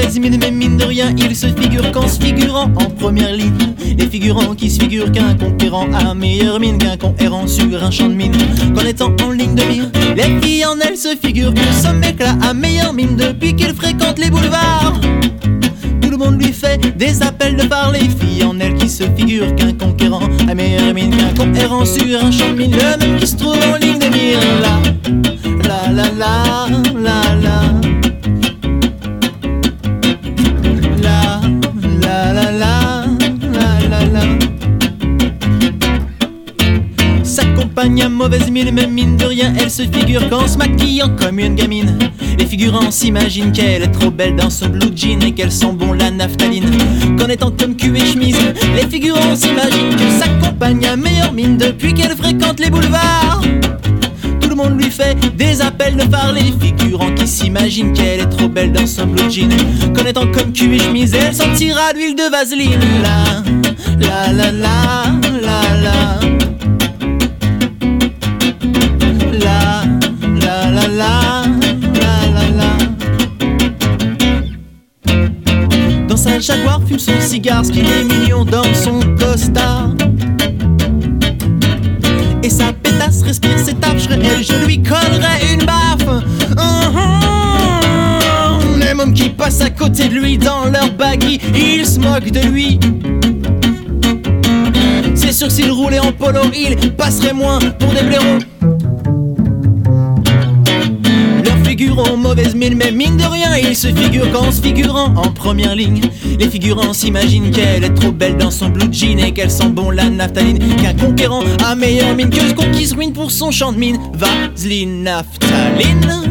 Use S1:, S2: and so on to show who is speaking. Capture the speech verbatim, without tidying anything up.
S1: mauvaise mine, mais mine de rien, il se figure qu'en se figurant en première ligne. Les figurants qui se figurent qu'un conquérant a meilleure mine qu'un con errant sur un champ de mine. Qu'en étant en ligne de mire, les filles en elles se figurent que ce mec-là a meilleure mine depuis qu'il fréquente les boulevards. Tout le monde lui fait des appels de par les filles en elles qui se figurent qu'un conquérant a meilleure mine qu'un con errant sur un champ de mine. Le même qui se trouve en ligne de mire. La, la, la, la, la, la. La, la, la, la, la, la, la. Sa compagne a mauvaise mine, mais mine de rien, elle se figure qu'en se maquillant comme une gamine. Les figurants s'imaginent qu'elle est trop belle dans son blue jean et qu'elle sent bon la naphtaline. Qu'en étant comme cul et chemise, les figurants s'imaginent que sa compagne a meilleure mine depuis qu'elle fréquente les boulevards. Tout le monde lui fait des appels de phare, les figurants qui s'imaginent qu'elle est trop belle dans son blue jean. Qu'en étant comme cul et chemise, elle sentira l'huile de vaseline. La, la, la, la, la, la. La, la, la, la. Dans sa Jaguar fume son cigare, ce qu'il est mignon dans son costard. Et sa pétasse respire ses tapes, elle, je lui collerai une baffe. uh-huh. Les mômes qui passent à côté de lui dans leur baggy, ils se moquent de lui. C'est sûr que s'il roulait en polo, il passerait moins pour des blaireaux. Figurant mauvaise mine, mais mine de rien, il se figure qu'en se figurant en première ligne. Les figurants s'imaginent qu'elle est trop belle dans son blue jean et qu'elle sent bon la naphtaline. Qu'un conquérant a meilleure mine que ce qu'on qui se ruine pour son champ de mine. Vaseline, naphtaline.